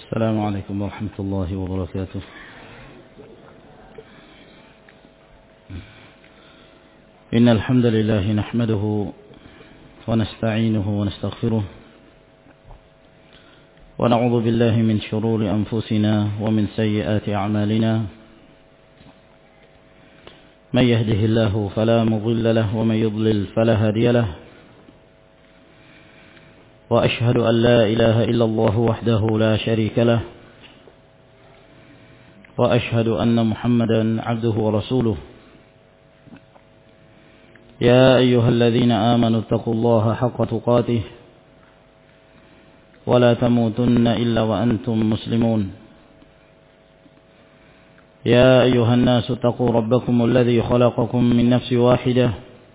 السلام عليكم ورحمة الله وبركاته. إن الحمد لله نحمده ونستعينه ونستغفره ونعوذ بالله من شرور أنفسنا ومن سيئات أعمالنا. من يهده الله فلا مضل له ومن يضلل فلا هادي له. وأشهد أن لا إله إلا الله وحده لا شريك له. وأشهد أن محمدا عبده ورسوله. يا أيها الذين آمنوا اتقوا الله حق تقاته ولا تموتن إلا وأنتم مسلمون. يا أيها الناس اتقوا ربكم الذي خلقكم من نفس واحدة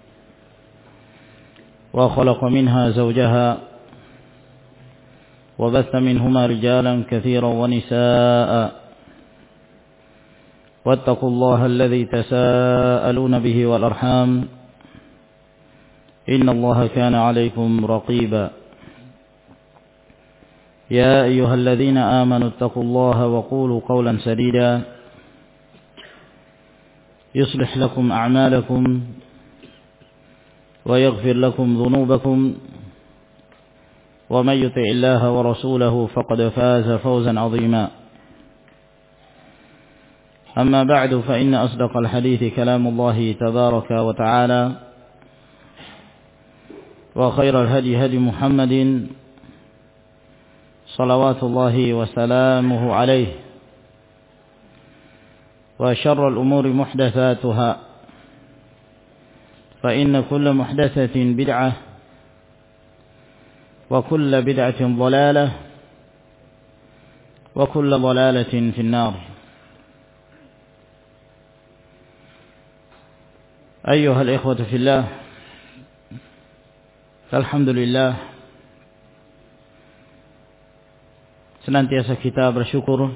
وخلق منها زوجها وبث منهما رجالا كثيرا ونساء واتقوا الله الذي تساءلون به والأرحام إن الله كان عليكم رقيبا. يا أيها الذين آمنوا اتقوا الله وقولوا قولا سديدا يصلح لكم أعمالكم ويغفر لكم ذنوبكم ومن يطع الله ورسوله فقد فاز فوزا عظيما. أما بعد فإن أصدق الحديث كلام الله تبارك وتعالى وخير الهدي هدي محمد صلوات الله وسلامه عليه. وشر الأمور محدثاتها فإن كل محدثة بدعة وكل بدعة ضلالة وكل ضلالة في النار. أيها الإخوة في الله، alhamdulillah, senantiasa kita bersyukur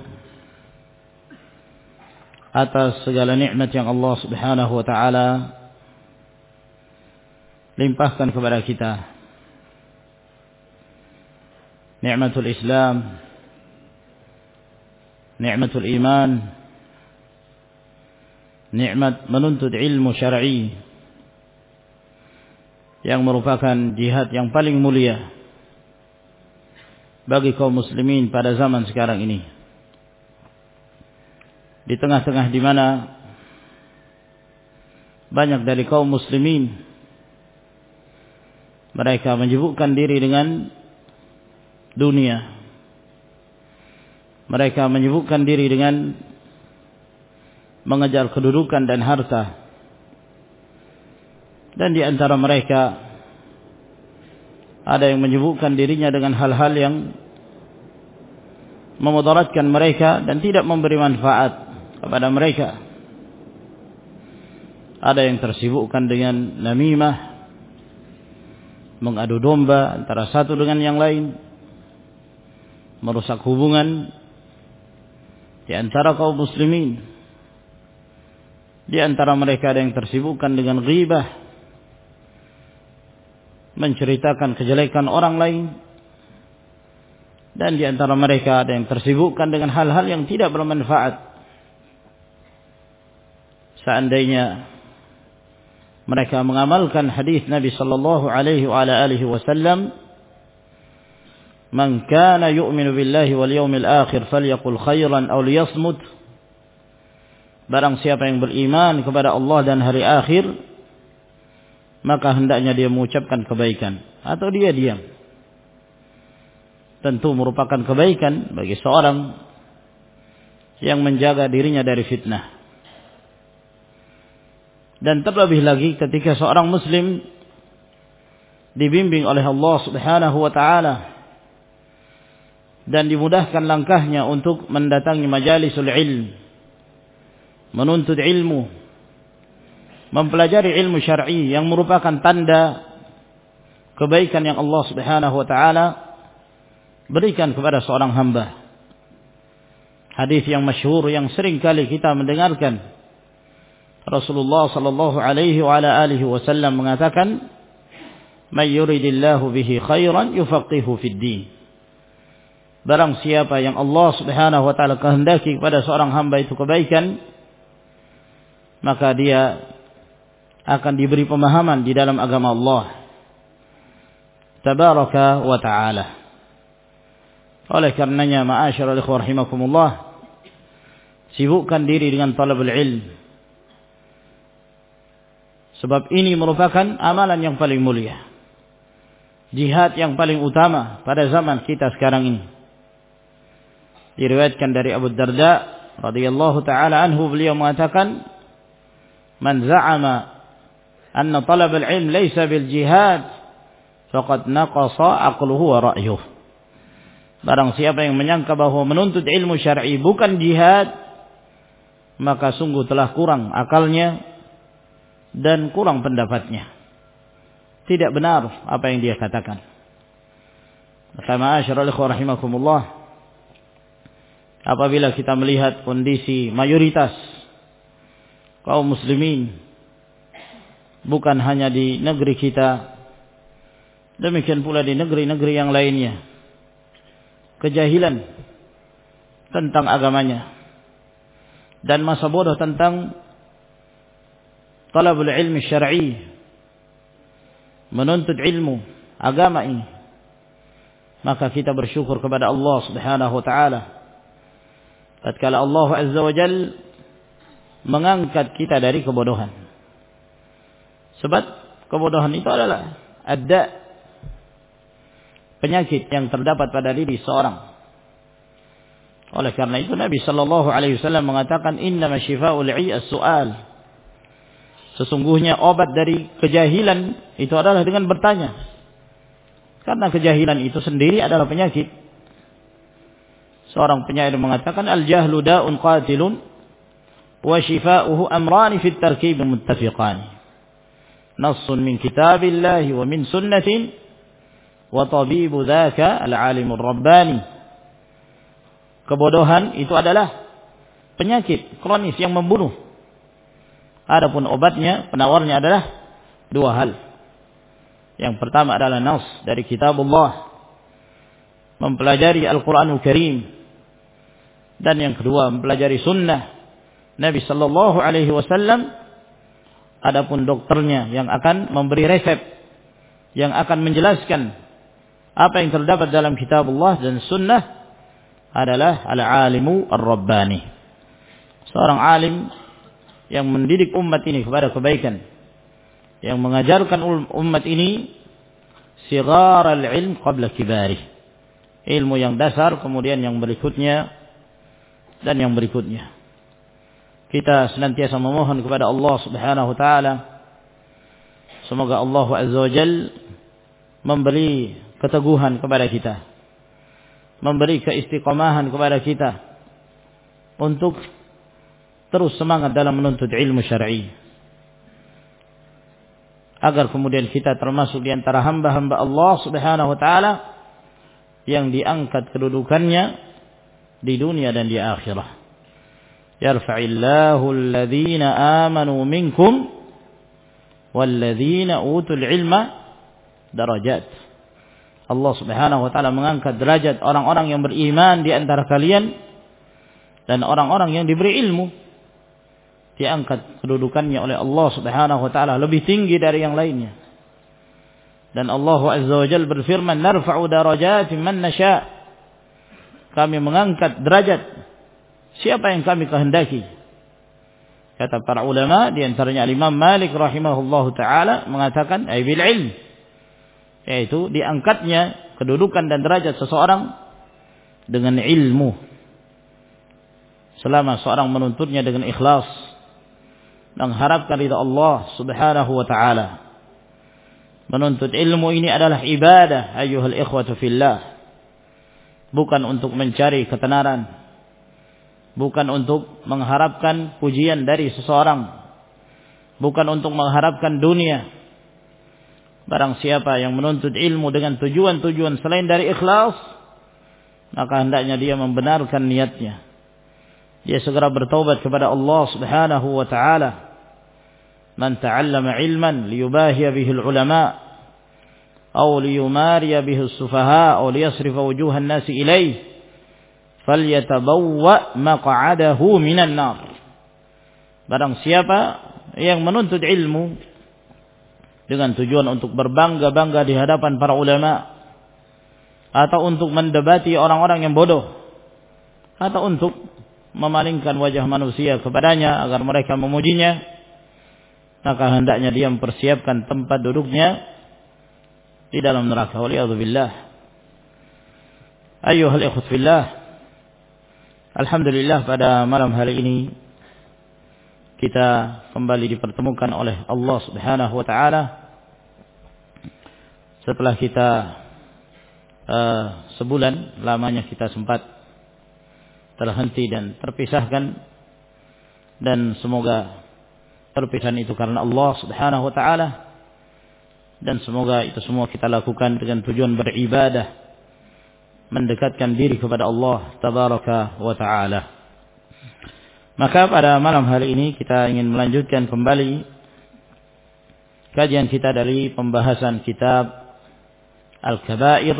atas segala nikmat yang Allah Subhanahu wa taala limpahkan kepada kita. Nikmatul Islam, nikmatul iman, nikmat menuntut ilmu syar'i yang merupakan jihad yang paling mulia bagi kaum muslimin pada zaman sekarang ini. Di tengah-tengah di mana banyak dari kaum muslimin mereka menyibukkan diri dengan dunia. Mereka menyibukkan diri dengan mengejar kedudukan dan harta. Dan di antara mereka ada yang menyibukkan dirinya dengan hal-hal yang memudaratkan mereka dan tidak memberi manfaat kepada mereka. Ada yang tersibukkan dengan namimah, mengadu domba antara satu dengan yang lain, merusak hubungan di antara kaum muslimin. Di antara mereka ada yang tersibukkan dengan ghibah, menceritakan kejelekan orang lain. Dan di antara mereka ada yang tersibukkan dengan hal-hal yang tidak bermanfaat. Seandainya mereka mengamalkan hadis Nabi sallallahu alaihi wasallam, "Man kana yu'minu billahi wal yawmil akhir falyaqul khairan aw liyasmut." Barang siapa yang beriman kepada Allah dan hari akhir, maka hendaknya dia mengucapkan kebaikan atau dia diam. Tentu merupakan kebaikan bagi seorang yang menjaga dirinya dari fitnah. Dan terlebih lagi ketika seorang muslim dibimbing oleh Allah Subhanahu wa taala dan dimudahkan langkahnya untuk mendatangi majalisul ilm, menuntut ilmu, mempelajari ilmu syar'i yang merupakan tanda kebaikan yang Allah Subhanahu wa taala berikan kepada seorang hamba. Hadis yang masyhur yang sering kali kita mendengarkan, Rasulullah sallallahu alaihi wasallam mengatakan, "May yuridillahu bihi khairan yufaqihu fid din." barang siapa yang Allah Subhanahu wa taala kehendaki kepada seorang hamba itu kebaikan, maka dia akan diberi pemahaman di dalam agama Allah tabaraka wa taala. Oleh karenanya, ma'asyiral ikhwah rahimakumullah, sibukkan diri dengan talabul ilm, sebab ini merupakan amalan yang paling mulia, jihad yang paling utama pada zaman kita sekarang ini. Diriwayatkan dari Abu Darda radhiyallahu taala anhu, beliau mengatakan, man za'ama anna talab al-ilm laysa bil jihad faqad naqasa aqluhu wa ra'yuh. Barang siapa yang menyangka bahwa menuntut ilmu syar'i bukan jihad, maka sungguh telah kurang akalnya dan kurang pendapatnya. Tidak benar apa yang dia katakan. Maka ma'asyiral ikhwah rahimakumullah, apabila kita melihat kondisi mayoritas kaum muslimin, bukan hanya di negeri kita, demikian pula di negeri-negeri yang lainnya, kejahilan tentang agamanya dan masa bodoh tentang talabul ilmi syar'i, menuntut ilmu agama ini, maka kita bersyukur kepada Allah Subhanahu wa taala tatkala Allah Azza wa Jalla mengangkat kita dari kebodohan. Sebab kebodohan itu adalah ada penyakit yang terdapat pada diri seorang. Oleh karena itu Nabi sallallahu alaihi wasallam mengatakan, innama syifa'ul 'i as-su'al. Sesungguhnya obat dari kejahilan itu adalah dengan bertanya. Karena kejahilan itu sendiri adalah penyakit. Seorang penyair mengatakan, al-jahlu da'un qatilun wa shifa'uhu amrani fit tarkib muttafiqan. Nassun min kitabillahi wa min sunnatin wa tabibu dzaka al-alimur rabbani. Kebodohan itu adalah penyakit kronis yang membunuh. Adapun obatnya, penawarnya adalah dua hal. Yang pertama adalah nas dari kitabullah, mempelajari Al-Qur'anul Karim, dan yang kedua mempelajari sunnah Nabi sallallahu alaihi wasallam. Adapun dokternya yang akan memberi resep, yang akan menjelaskan apa yang terdapat dalam kitabullah dan sunnah adalah al-alimu ar-rabbani. Seorang alim yang mendidik umat ini kepada kebaikan, yang mengajarkan umat ini sigar al-ilm qabla kibarih. Ilmu yang dasar, kemudian yang berikutnya dan yang berikutnya. Kita senantiasa memohon kepada Allah Subhanahu wa taala, semoga Allah Azza wa Jalla memberi keteguhan kepada kita, memberi keistiqomahan kepada kita untuk terus semangat dalam menuntut ilmu syar'i, agar kemudian kita termasuk di antara hamba-hamba Allah Subhanahu wa taala yang diangkat kedudukannya di dunia dan di akhirat. Yarfa'illahu alladhina amanu minkum walladhina utul ilma darajat. Allah Subhanahu wa taala mengangkat derajat orang-orang yang beriman di antara kalian dan orang-orang yang diberi ilmu. Diangkat kedudukannya oleh Allah Subhanahu wa taala lebih tinggi dari yang lainnya. Dan Allah Azza wa Jalla berfirman, narfa'u darajatin man nasha'. Kami mengangkat derajat siapa yang kami kehendaki. Kata para ulama, di antaranya Imam Malik rahimahullahu taala mengatakan ay bil ilm, yaitu diangkatnya kedudukan dan derajat seseorang dengan ilmu. Selama seorang menuntutnya dengan ikhlas, mengharapkan ridha Allah Subhanahu wa taala. Menuntut ilmu ini adalah ibadah ayyuhal ikhwatu fillah. Bukan untuk mencari ketenaran, bukan untuk mengharapkan pujian dari seseorang, bukan untuk mengharapkan dunia. Barang siapa yang menuntut ilmu dengan tujuan-tujuan selain dari ikhlas, maka hendaknya dia membenarkan niatnya. Dia segera bertaubat kepada Allah Subhanahu wa taala. Man ta'allama ilman liyubahiya bihi al-ulama aw liyumariya bihi as-sufaha aw liyasrifa wujuhan nasi ilayhi falyatabawwa maq'adahu minan nar. Barang siapa yang menuntut ilmu dengan tujuan untuk berbangga-bangga di hadapan para ulama, atau untuk mendebati orang-orang yang bodoh, atau untuk memalingkan wajah manusia kepadanya agar mereka memujinya, maka hendaknya dia mempersiapkan tempat duduknya di dalam neraka. Waliyadzubillah. Ayyuhal ikhwat fillah, alhamdulillah pada malam hari ini kita kembali dipertemukan oleh Allah Subhanahu wa taala setelah kita sebulan lamanya kita sempat terhenti dan terpisahkan, dan semoga perpisahan itu karena Allah Subhanahu wa taala, dan semoga itu semua kita lakukan dengan tujuan beribadah, mendekatkan diri kepada Allah tabaraka wa taala. Maka pada malam hari ini kita ingin melanjutkan kembali kajian kita dari pembahasan kitab Al-Kabair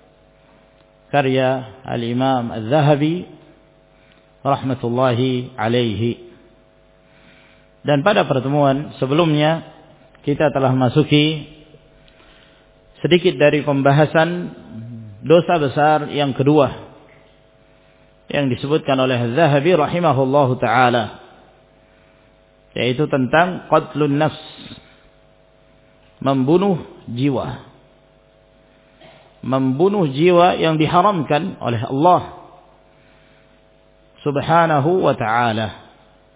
karya Al-Imam Al-Zahabi rahmatullahi alaihi. Dan pada pertemuan sebelumnya kita telah masuki sedikit dari pembahasan dosa besar yang kedua yang disebutkan oleh Az-Zahabi rahimahullahu taala, yaitu tentang qatlun nafs, membunuh jiwa. Membunuh jiwa yang diharamkan oleh Allah Subhanahu wa taala.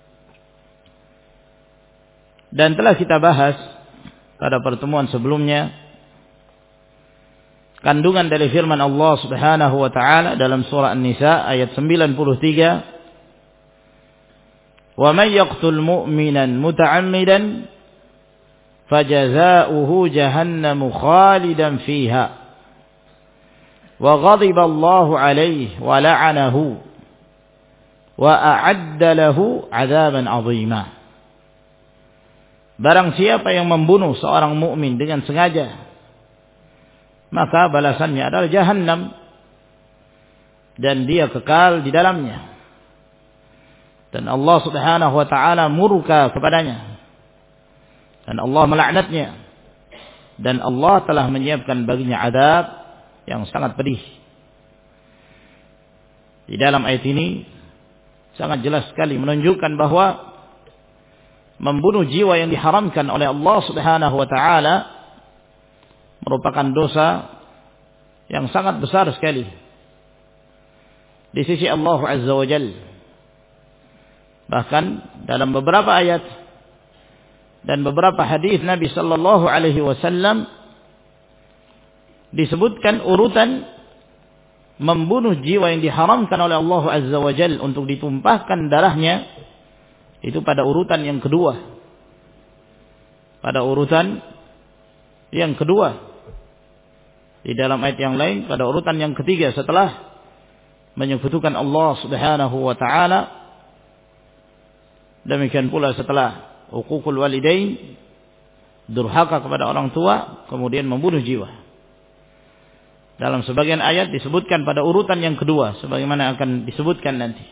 Dan telah kita bahas pada pertemuan sebelumnya kandungan dari firman Allah Subhanahu wa taala dalam surah An-Nisa ayat 93, "Wa may yaqtul mu'minan muta'ammidan fajazaohu jahannamu khalidan fiha wa ghadiba Allahu 'alaihi wa la'anahu wa a'adda lahu 'adzaban 'azima." Barang siapa yang membunuh seorang mukmin dengan sengaja, maka balasannya adalah jahannam, dan dia kekal di dalamnya, dan Allah Subhanahu wa taala murka kepadanya, dan Allah melaknatnya, dan Allah telah menyiapkan baginya azab yang sangat pedih. Di dalam ayat ini sangat jelas sekali menunjukkan bahwa membunuh jiwa yang diharamkan oleh Allah Subhanahu wa taala merupakan dosa yang sangat besar sekali di sisi Allah Azza wa Jalla. Bahkan dalam beberapa ayat dan beberapa hadis Nabi sallallahu alaihi wasallam disebutkan urutan membunuh jiwa yang diharamkan oleh Allah Azza wa Jalla untuk ditumpahkan darahnya itu pada urutan yang kedua. Pada urutan yang kedua. Di dalam ayat yang lain pada urutan yang ketiga setelah menyekutukan Allah Subhanahu wa taala. Demikian pula setelah uququl walidain, durhaka kepada orang tua, kemudian membunuh jiwa. Dalam sebagian ayat disebutkan pada urutan yang kedua sebagaimana akan disebutkan nanti.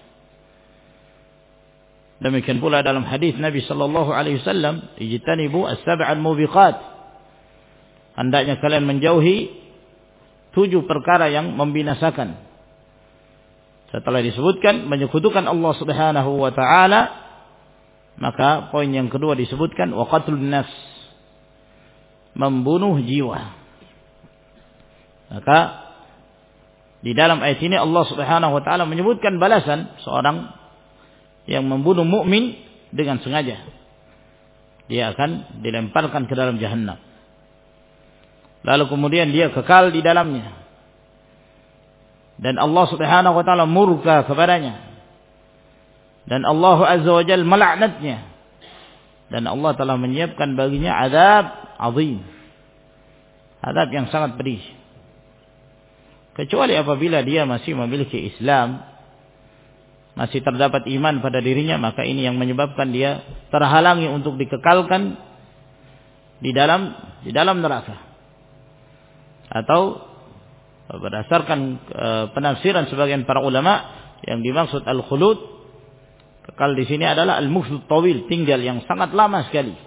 Demikian pula dalam hadis Nabi sallallahu alaihi wasallam, ijtanibu as-sab'al mubiqat. Hendaknya kalian menjauhi 7 perkara yang membinasakan. Setelah disebutkan menyekutukan Allah Subhanahu wa taala, maka poin yang kedua disebutkan wa qatlun nafs, membunuh jiwa. Maka di dalam ayat ini Allah Subhanahu wa taala menyebutkan balasan seorang yang membunuh mukmin dengan sengaja. Dia akan dilemparkan ke dalam jahannam. Lalu kemudian dia kekal di dalamnya. Dan Allah Subhanahu wa taala murka kepadanya. Dan Allah Azza wa Jalla melaknatnya. Dan Allah telah menyiapkan baginya azab azim. Azab yang sangat pedih. Kecuali apabila dia masih memiliki Islam, masih terdapat iman pada dirinya, maka ini yang menyebabkan dia terhalangi untuk dikekalkan di dalam neraka. Atau berdasarkan penafsiran sebagian para ulama, yang dimaksud al-khulud kekal di sini adalah al-mukthut tawil, tinggal yang sangat lama sekali.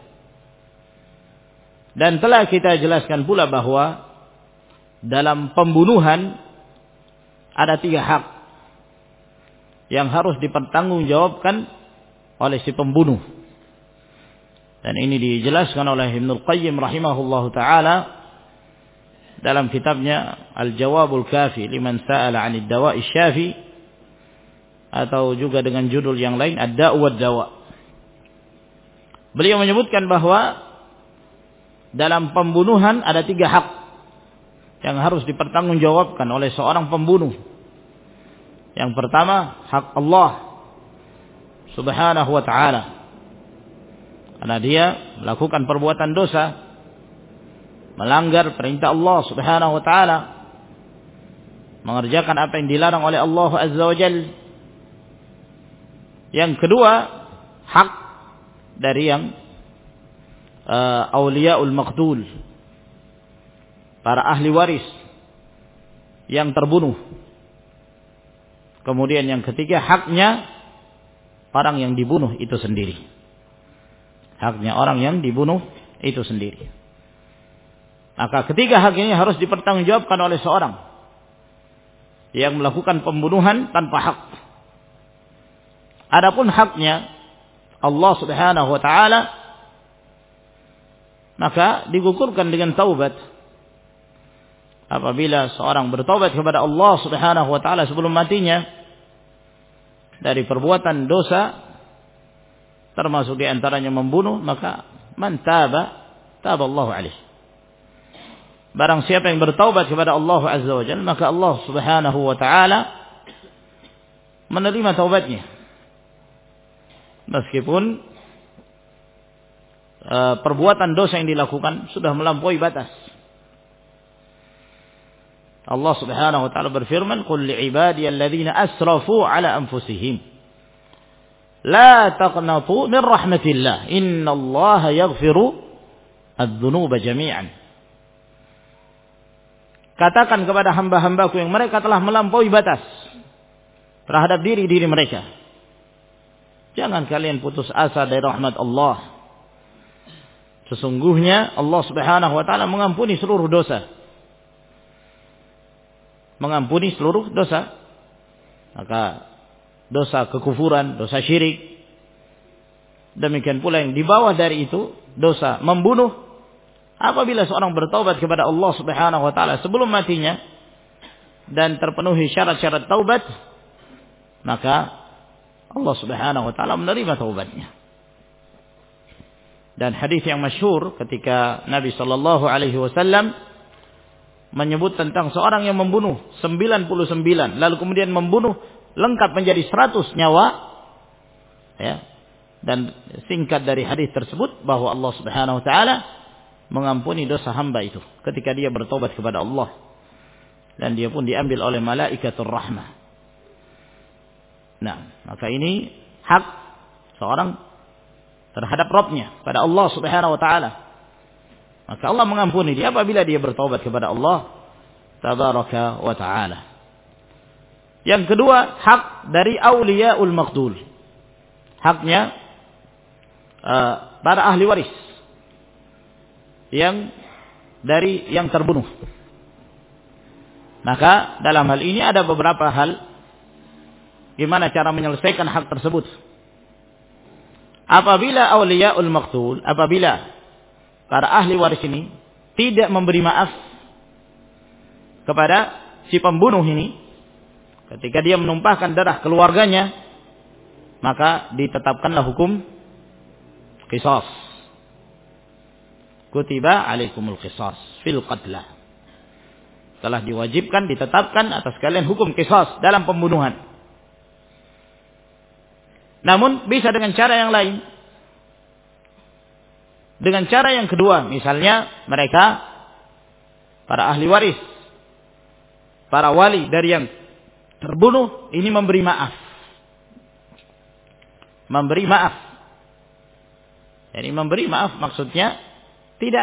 Dan telah kita jelaskan pula bahwa dalam pembunuhan ada 3 hak yang harus dipertanggungjawabkan oleh si pembunuh. Dan ini dijelaskan oleh Ibnul Qayyim rahimahullahu taala dalam kitabnya Al-Jawabul Kafi liman sa'ala 'anid dawa'i syafi, atau juga dengan judul yang lain Ad-Da'u wad-Dawa. Beliau menyebutkan bahwa dalam pembunuhan ada 3 hak yang harus dipertanggungjawabkan oleh seorang pembunuh. Yang pertama, hak Allah Subhanahu wa ta'ala, karena dia melakukan perbuatan dosa, melanggar perintah Allah Subhanahu wa ta'ala, mengerjakan apa yang dilarang oleh Allah Azza wa Jalla. Yang kedua, hak dari yang awliyaul maqtul, para ahli waris yang terbunuh. Kemudian yang ketiga, haknya orang yang dibunuh itu sendiri. Haknya orang yang dibunuh itu sendiri. Maka ketiga hak ini harus dipertanggungjawabkan oleh seorang yang melakukan pembunuhan tanpa hak. Adapun haknya Allah Subhanahu wa ta'ala, maka digugurkan dengan taubat. Apabila seorang bertaubat kepada Allah Subhanahu wa ta'ala sebelum matinya dari perbuatan dosa, termasuk di antaranya membunuh, maka man taba, taballahu alaih. Barang siapa yang bertaubat kepada Allah Azza wa Jalla, maka Allah Subhanahu wa ta'ala menerima taubatnya. Meskipun perbuatan dosa yang dilakukan sudah melampaui batas. Allah Subhanahu wa ta'ala berfirman, "Qul li'ibadiyal ladzina asrafu 'ala anfusihim la taqnatu min rahmatillah innallaha yaghfiru adz-dzunuba jami'an." Katakan kepada hamba-hambaku yang mereka telah melampaui batas terhadap diri-diri mereka, jangan kalian putus asa dari rahmat Allah. Sesungguhnya Allah Subhanahu wa ta'ala mengampuni seluruh dosa. Mengampuni seluruh dosa. Maka dosa kekufuran, dosa syirik, demikian pula yang di bawah dari itu, dosa membunuh. Apabila seorang bertaubat kepada Allah Subhanahu wa ta'ala sebelum matinya dan terpenuhi syarat-syarat taubat, maka Allah Subhanahu wa ta'ala menerima taubatnya. Dan hadis yang masyhur ketika Nabi sallallahu alaihi wasallam menyebut tentang seorang yang membunuh 99 lalu kemudian membunuh lengkap menjadi 100 nyawa, ya. Dan singkat dari hadis tersebut bahwa Allah Subhanahu wa ta'ala mengampuni dosa hamba itu ketika dia bertobat kepada Allah, dan dia pun diambil oleh malaikatur rahmah. Nah, maka ini hak seorang terhadap Rabbnya pada Allah Subhanahu wa ta'ala. Maka Allah mengampuni dia apabila dia bertobat kepada Allah Tabaraka wa ta'ala. Yang kedua, hak dari awliyaul maqtul, haknya para ahli waris yang dari yang terbunuh. Maka dalam hal ini ada beberapa hal gimana cara menyelesaikan hak tersebut. Apabila awliyaul maqtul, apabila para ahli waris ini tidak memberi maaf kepada si pembunuh ini ketika dia menumpahkan darah keluarganya, maka ditetapkanlah hukum qisas. Kutiba alaikumul qisas fil qatla. Telah diwajibkan, ditetapkan atas kalian hukum qisas dalam pembunuhan. Namun bisa dengan cara yang lain. Dengan cara yang kedua, misalnya mereka para ahli waris, para wali dari yang terbunuh ini memberi maaf. Memberi maaf. Jadi memberi maaf maksudnya tidak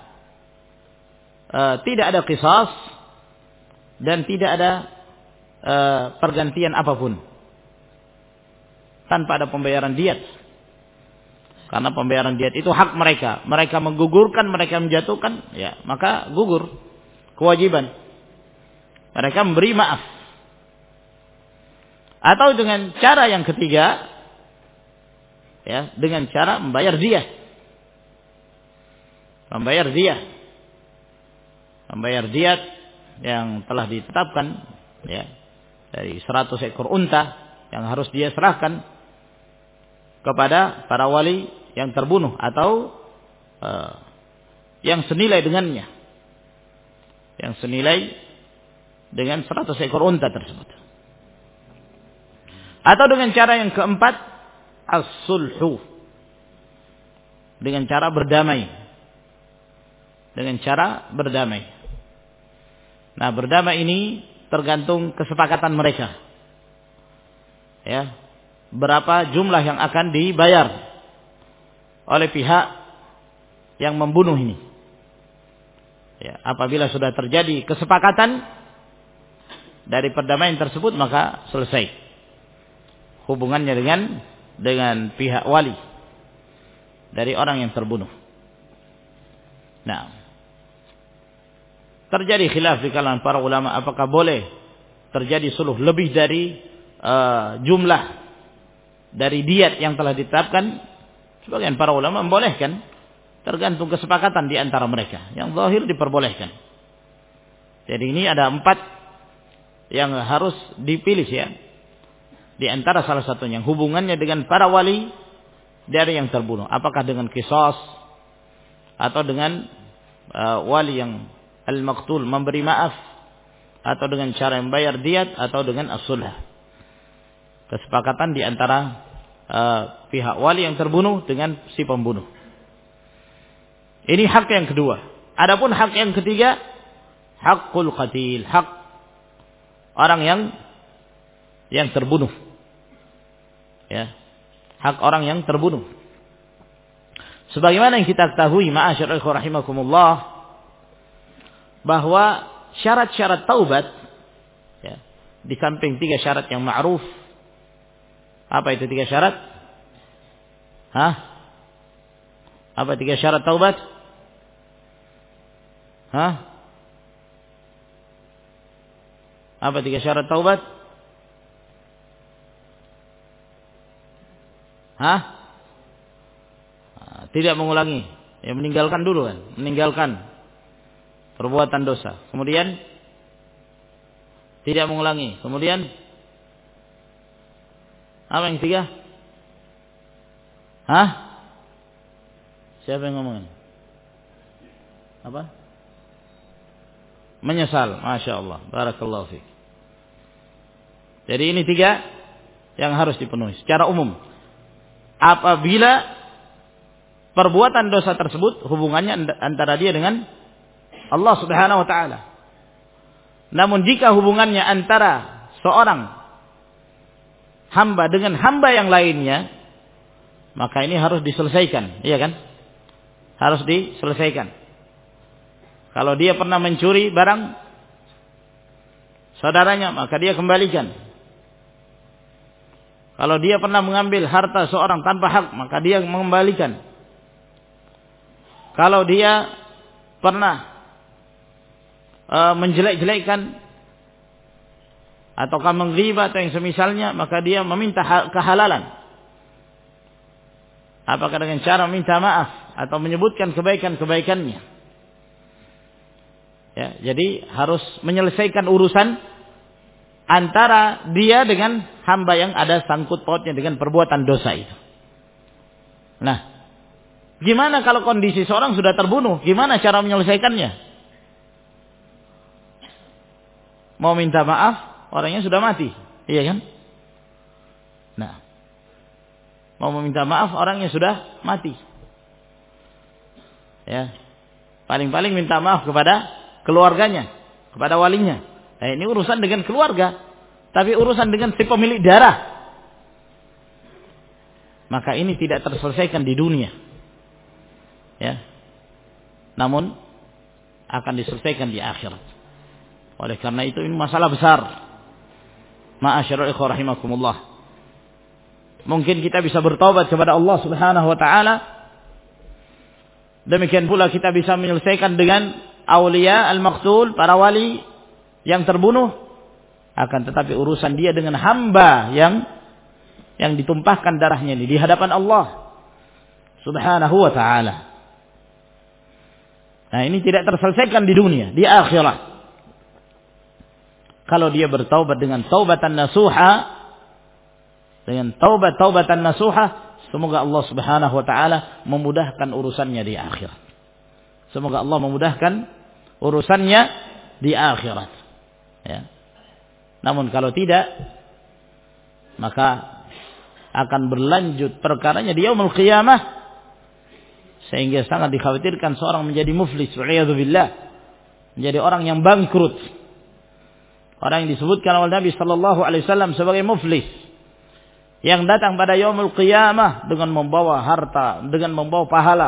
ada qisas dan tidak ada pergantian apapun. tanpa ada pembayaran diat. Karena pembayaran diat itu hak mereka. Mereka menggugurkan, mereka menjatuhkan, ya, maka gugur kewajiban. Mereka memberi maaf. Atau dengan cara yang ketiga, ya, dengan cara membayar diyah. Membayar diyah. Membayar diat yang telah ditetapkan, ya, dari 100 ekor unta yang harus dia serahkan kepada para wali yang terbunuh atau yang senilai dengannya, yang senilai dengan 100 ekor unta tersebut. Atau dengan cara yang keempat, as-sulhu, dengan cara berdamai. Dengan cara berdamai. Nah, berdamai ini tergantung kesepakatan mereka. Ya, berapa jumlah yang akan dibayar oleh pihak yang membunuh ini. Ya, apabila sudah terjadi kesepakatan dari perdamaian tersebut, maka selesai hubungannya dengan pihak wali dari orang yang terbunuh. Nah, terjadi khilaf di kalangan para ulama apakah boleh terjadi suluh lebih dari jumlah dari diat yang telah ditetapkan. Sebagian para ulama membolehkan, tergantung kesepakatan di antara mereka. Yang zahir diperbolehkan. Jadi ini ada 4 yang harus dipilih, ya, di antara salah satunya hubungannya dengan para wali dari yang terbunuh. Apakah dengan qisas atau dengan wali yang al-maqtul memberi maaf, atau dengan cara membayar diat, atau dengan as-sulh. Kesepakatan di antara pihak wali yang terbunuh dengan si pembunuh. Ini hak yang kedua. Adapun hak yang ketiga, hakul qatil, hak orang yang terbunuh. Ya, hak orang yang terbunuh. Sebagaimana yang kita ketahui, ma'asyiral ikhwah rahimakumullah, bahwa syarat-syarat taubat, ya, di samping 3 syarat yang ma'ruf. Apa itu 3 syarat? Apa 3 syarat taubat? Apa 3 syarat taubat? Tidak mengulangi. Ya, meninggalkan dulu kan. Meninggalkan perbuatan dosa. Kemudian tidak mengulangi. Kemudian apa yang 3? Siapa yang ngomongin? Apa? Menyesal. Masya Allah. Barakallahu fiik. Jadi ini 3 yang harus dipenuhi secara umum. Apabila perbuatan dosa tersebut hubungannya antara dia dengan Allah Subhanahu wa taala. Namun jika hubungannya antara seorang hamba dengan hamba yang lainnya, maka ini harus diselesaikan, iya kan? Harus diselesaikan. Kalau dia pernah mencuri barang saudaranya, maka dia kembalikan. Kalau dia pernah mengambil harta seorang tanpa hak, maka dia mengembalikan. Kalau dia pernah menjelek-jelekkan ataukah mengghibat atau yang semisalnya, maka dia meminta kehalalan. Apakah dengan cara meminta maaf atau menyebutkan kebaikan-kebaikannya. Ya, jadi harus menyelesaikan urusan antara dia dengan hamba yang ada sangkut pautnya dengan perbuatan dosa itu. Nah, gimana kalau kondisi seorang sudah terbunuh? Gimana cara menyelesaikannya? Mau minta maaf? Orangnya sudah mati, iya kan? Nah, mau meminta maaf, orangnya sudah mati. Ya, paling-paling minta maaf kepada keluarganya, kepada walinya. Nah, ini urusan dengan keluarga, tapi urusan dengan si pemilik darah, maka ini tidak terselesaikan di dunia. Ya, namun akan diselesaikan di akhirat. Oleh karena itu ini masalah besar. Ma'asyiral ikhwah rahimakumullah. mungkin kita bisa bertaubat kepada Allah Subhanahu wa taala. Demikian pula kita bisa menyelesaikan dengan aulia al-maqtul, para wali yang terbunuh. Akan tetapi urusan dia dengan hamba yang ditumpahkan darahnya ini di hadapan Allah Subhanahu wa taala. Nah, ini tidak terselesaikan di dunia, di akhirat. Kalau dia bertaubat dengan taubatan nasuha, dengan taubatan nasuha, semoga Allah Subhanahu wa taala memudahkan urusannya di akhirat. Semoga Allah memudahkan urusannya di akhirat. Ya. Namun kalau tidak, maka akan berlanjut perkaranya di yaumul qiyamah, sehingga sangat dikhawatirkan seorang menjadi muflis, wa'iyadzubillah, menjadi orang yang bangkrut. Orang yang disebutkan oleh Nabi sallallahu alaihi wasallam sebagai muflis, yang datang pada yaumul qiyamah dengan membawa harta, dengan membawa pahala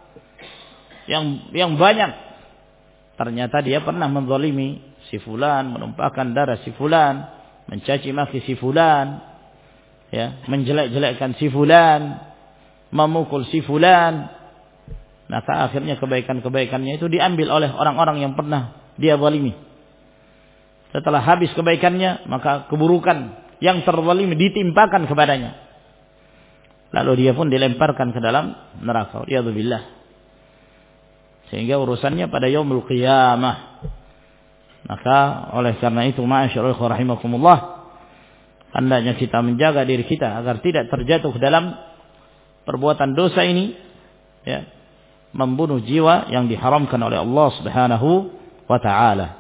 yang banyak. Ternyata dia pernah menzalimi si fulan, menumpahkan darah si fulan, mencaci maki si fulan, ya, menjelek-jelekkan si fulan, memukul si fulan. Maka akhirnya kebaikan-kebaikannya itu diambil oleh orang-orang yang pernah dia zalimi. Setelah habis kebaikannya, maka keburukan yang terzalimi ditimpakan kepadanya. Lalu dia pun dilemparkan ke dalam neraka. Wa'iyadzubillah. Sehingga urusannya pada yaumul qiyamah. Maka oleh karena itu, ma'asyiral rahimakumullah, hendaknya kita menjaga diri kita agar tidak terjatuh dalam perbuatan dosa ini, ya, membunuh jiwa yang diharamkan oleh Allah Subhanahu wa taala.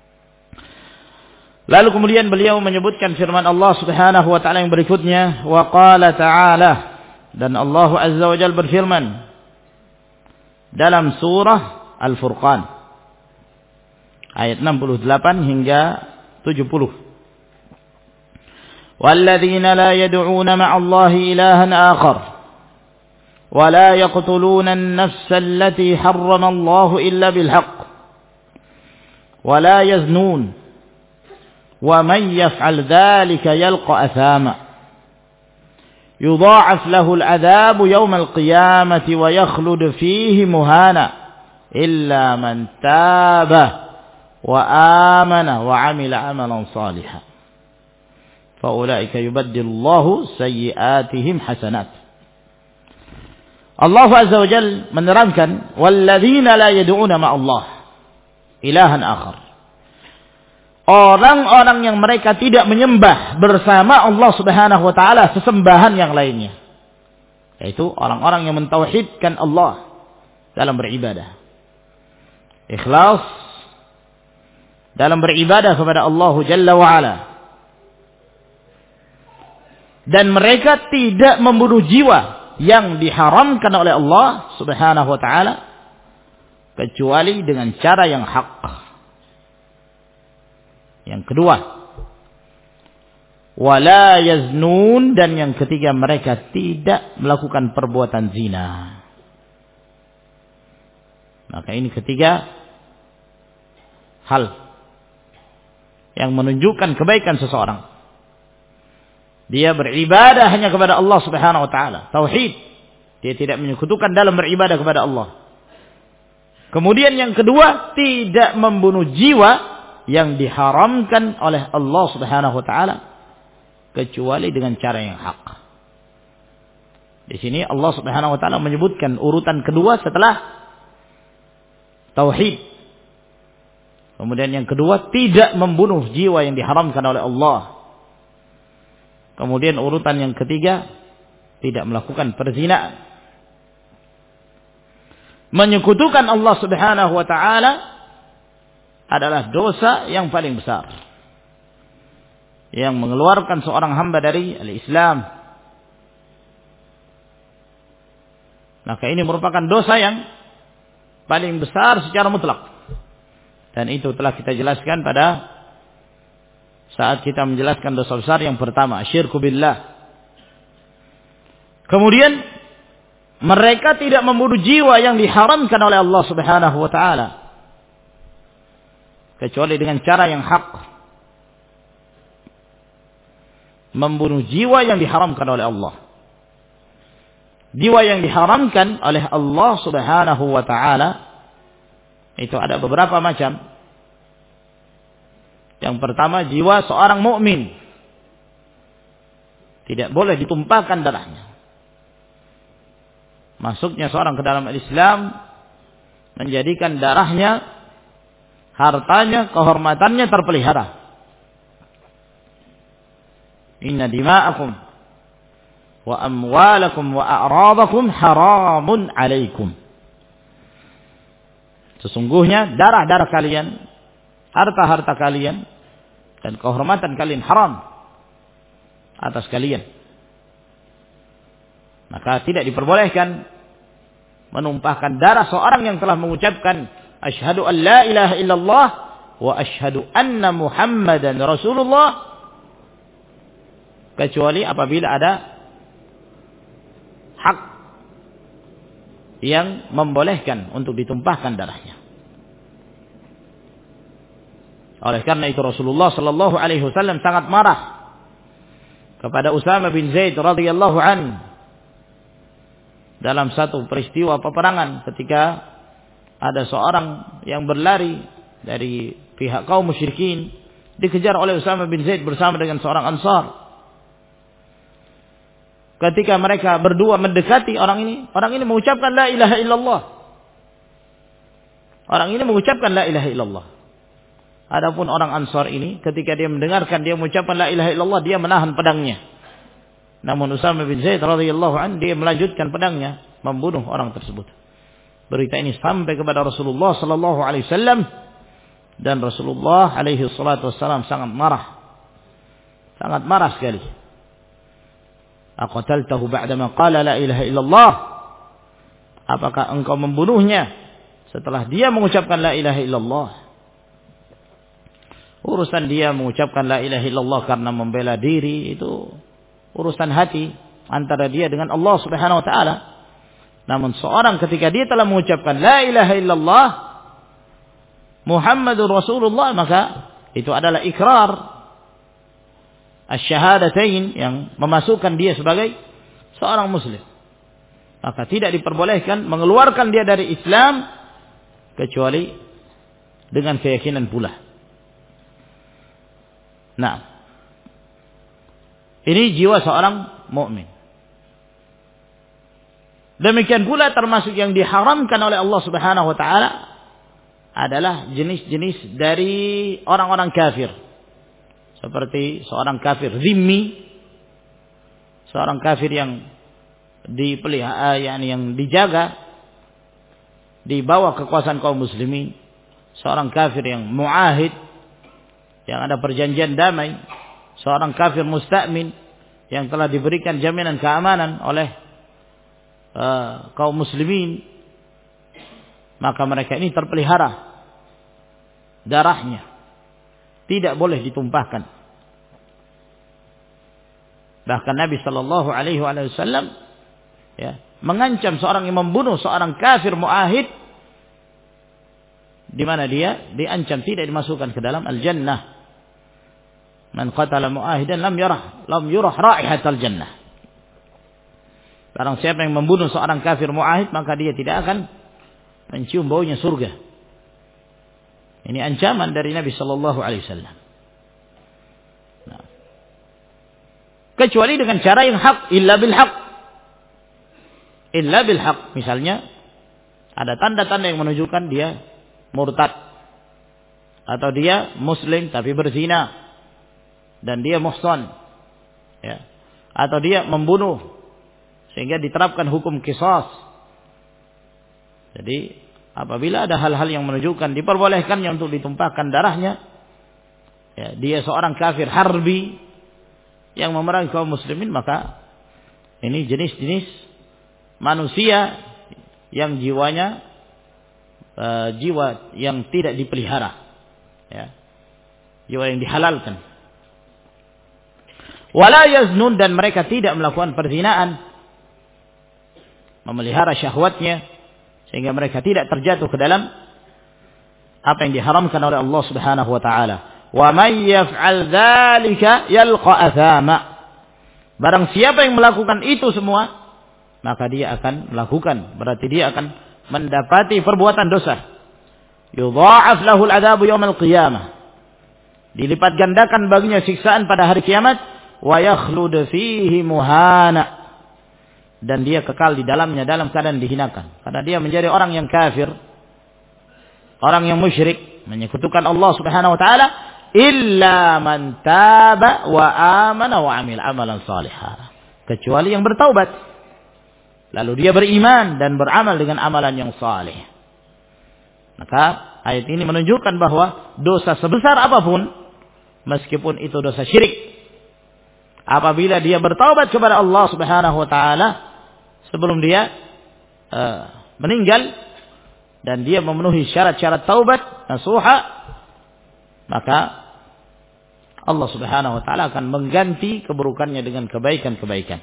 Lalu kemudian beliau menyebutkan firman Allah Subhanahu wa taala yang berikutnya, wa qala ta'ala, dan Allah Azza wa Jalla berfirman dalam surah Al-Furqan ayat 68 hingga 70. Walladzina la yad'una ma'allahi ilahan akhar ولا يقتلون النفس التي حرم الله إلا بالحق ولا يزنون ومن يفعل ذلك يلقى أثاما يضاعف له العذاب يوم القيامة ويخلد فيه مهانا إلا من تاب وآمن وعمل عملا صالحا فأولئك يبدل الله سيئاتهم حسنات. Allah Azza wa Jalla menerangkan, walladzina la yad'una ma'allah ilahan akhar. Orang-orang yang mereka tidak menyembah bersama Allah Subhanahu wa taala sesembahan yang lainnya. Yaitu orang-orang yang mentauhidkan Allah dalam beribadah. Ikhlas dalam beribadah kepada Allah Jalla wa Ala. Dan mereka tidak membunuh jiwa yang diharamkan oleh Allah Subhanahu wa taala kecuali dengan cara yang hak. Yang kedua, wala yaznun, dan yang ketiga mereka tidak melakukan perbuatan zina. Maka ini ketiga hal yang menunjukkan kebaikan seseorang. Dia beribadah hanya kepada Allah Subhanahu wa taala, tauhid. Dia tidak menyekutukan dalam beribadah kepada Allah. Kemudian yang kedua, tidak membunuh jiwa yang diharamkan oleh Allah Subhanahu wa taala kecuali dengan cara yang hak. Di sini Allah Subhanahu wa taala menyebutkan urutan kedua setelah tauhid. Kemudian yang kedua, tidak membunuh jiwa yang diharamkan oleh Allah. Kemudian urutan yang ketiga, tidak melakukan perzinaan. Menyekutukan Allah Subhanahu wa taala adalah dosa yang paling besar, yang mengeluarkan seorang hamba dari al-Islam. Maka ini merupakan dosa yang paling besar secara mutlak. Dan itu telah kita jelaskan pada saat kita menjelaskan dosa besar yang pertama, syirku billah. Kemudian mereka tidak membunuh jiwa yang diharamkan oleh Allah Subhanahu wa taala kecuali dengan cara yang hak. membunuh jiwa yang diharamkan oleh Allah. Jiwa yang diharamkan oleh Allah Subhanahu wa taala itu ada beberapa macam. Yang pertama, jiwa seorang mukmin tidak boleh ditumpahkan darahnya. Masuknya seorang ke dalam Islam menjadikan darahnya, hartanya, kehormatannya terpelihara. Inna dima'akum wa amwalakum wa a'radakum haramun alaikum. Sesungguhnya darah-darah kalian, harta-harta kalian, dan kehormatan kalian haram atas kalian. Maka tidak diperbolehkan menumpahkan darah seorang yang telah mengucapkan asyhadu an la ilaha illallah wa asyhadu anna Muhammadan Rasulullah, kecuali apabila ada hak yang membolehkan untuk ditumpahkan darahnya. Oleh karena itu Rasulullah sallallahu alaihi wasallam sangat marah kepada Usama bin Zaid radhiyallahu anhu dalam satu peristiwa peperangan ketika ada seorang yang berlari dari pihak kaum musyrikin dikejar oleh Usama bin Zaid bersama dengan seorang Ansar. Ketika mereka berdua mendekati orang ini mengucapkan la ilaha illallah. Orang ini mengucapkan la ilaha illallah. Adapun orang Ansar ini ketika dia mendengarkan dia mengucapkan la ilaha illallah, dia menahan pedangnya. Namun Usama bin Zaid radhiyallahu anhu dia melanjutkan pedangnya membunuh orang tersebut. Berita ini sampai kepada Rasulullah sallallahu alaihi wasallam dan Rasulullah alaihi salatu wasallam sangat marah. Sangat marah sekali. Aqataltahu ba'dama qala la ilaha illallah? Apakah engkau membunuhnya setelah dia mengucapkan la ilaha illallah? Urusan dia mengucapkan la ilaha illallah karena membela diri itu urusan hati antara dia dengan Allah Subhanahu wa taala. Namun seorang ketika dia telah mengucapkan la ilaha illallah Muhammadur Rasulullah, maka itu adalah ikrar asy-syahadatain yang memasukkan dia sebagai seorang muslim. Maka tidak diperbolehkan mengeluarkan dia dari Islam kecuali dengan keyakinan pula. Nah, ini jiwa seorang mukmin. Demikian pula termasuk yang diharamkan oleh Allah Subhanahu wa taala adalah jenis-jenis dari orang-orang kafir. Seperti seorang kafir zimmi, seorang kafir yang dipelihara, yang dijaga di bawah kekuasaan kaum muslimin, seorang kafir yang muahid, yang ada perjanjian damai, seorang kafir musta'min yang telah diberikan jaminan keamanan oleh kaum muslimin, maka mereka ini terpelihara darahnya, tidak boleh ditumpahkan. Bahkan Nabi sallallahu alaihi wasallam mengancam seorang yang membunuh seorang kafir muahid, di mana dia diancam tidak dimasukkan ke dalam al-jannah. Man qatala muahidan lam yurah raihatal jannah. Barang siapa yang membunuh seorang kafir muahid, maka dia tidak akan mencium baunya surga. Ini ancaman dari Nabi sallallahu alaihi wasallam. Nah, kecuali dengan cara yang hak, illa bil haq. Illa bil haq. Misalnya ada tanda-tanda yang menunjukkan dia murtad, atau dia muslim tapi berzina dan dia muhsan, atau dia membunuh sehingga diterapkan hukum qisas. Jadi apabila ada hal-hal yang menunjukkan diperbolehkannya untuk ditumpahkan darahnya, dia seorang kafir harbi yang memerangi kaum muslimin, maka ini jenis-jenis manusia yang jiwanya jiwa yang tidak dipelihara, jiwa yang dihalalkan. Wala yaznun, dan mereka tidak melakukan perzinaan, memelihara syahwatnya sehingga mereka tidak terjatuh ke dalam apa yang diharamkan oleh Allah Subhanahu wa taala. Wa may yaf'al dzalika yalqa athama. Barang siapa yang melakukan itu semua, maka dia akan melakukan, berarti dia akan mendapati perbuatan dosa. Yudha'af lahul adzabu yaumil qiyamah. Dilipat gandakan baginya siksaan pada hari kiamat, wa yakhlud fihi muhana. Dan dia kekal di dalamnya dalam keadaan dihinakan. Karena dia menjadi orang yang kafir, orang yang musyrik, menyekutukan Allah Subhanahu wa taala, illa man taba wa amana wa amil amalan salihah. Kecuali yang bertaubat, lalu dia beriman dan beramal dengan amalan yang saleh. Maka ayat ini menunjukkan bahwa dosa sebesar apapun, meskipun itu dosa syirik, apabila dia bertaubat kepada Allah Subhanahu wa taala sebelum dia meninggal dan dia memenuhi syarat-syarat taubat nasuha, maka Allah Subhanahu wa taala akan mengganti keburukannya dengan kebaikan-kebaikan.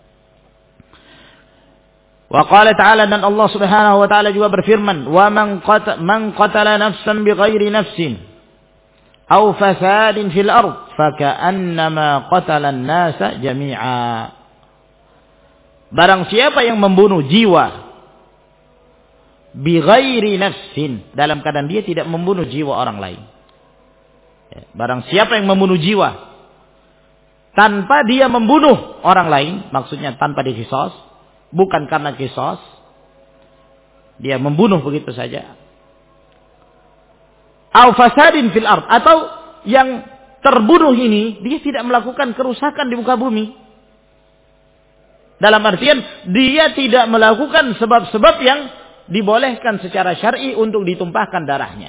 Wa qala ta'ala, dan Allah Subhanahu wa taala juga berfirman, wa man qatala nafsan bighairi nafsin aw fasadin fil ard faka'annama qatala an-nasa jami'a. Barang siapa yang membunuh jiwa bighairi nafsin, dalam keadaan dia tidak membunuh jiwa orang lain. Barang siapa yang membunuh jiwa tanpa dia membunuh orang lain, maksudnya tanpa diqisas, bukan karena qisas, dia membunuh begitu saja. Au fasadin fil ard, atau yang terbunuh ini dia tidak melakukan kerusakan di muka bumi. Dalam artian dia tidak melakukan sebab-sebab yang dibolehkan secara syar'i untuk ditumpahkan darahnya.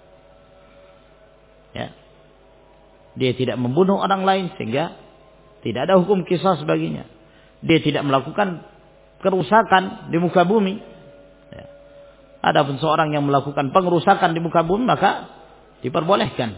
Ya. Dia tidak membunuh orang lain sehingga tidak ada hukum qisas baginya. Dia tidak melakukan kerusakan di muka bumi. Ya. Adapun seorang yang melakukan pengerusakan di muka bumi, maka diperbolehkan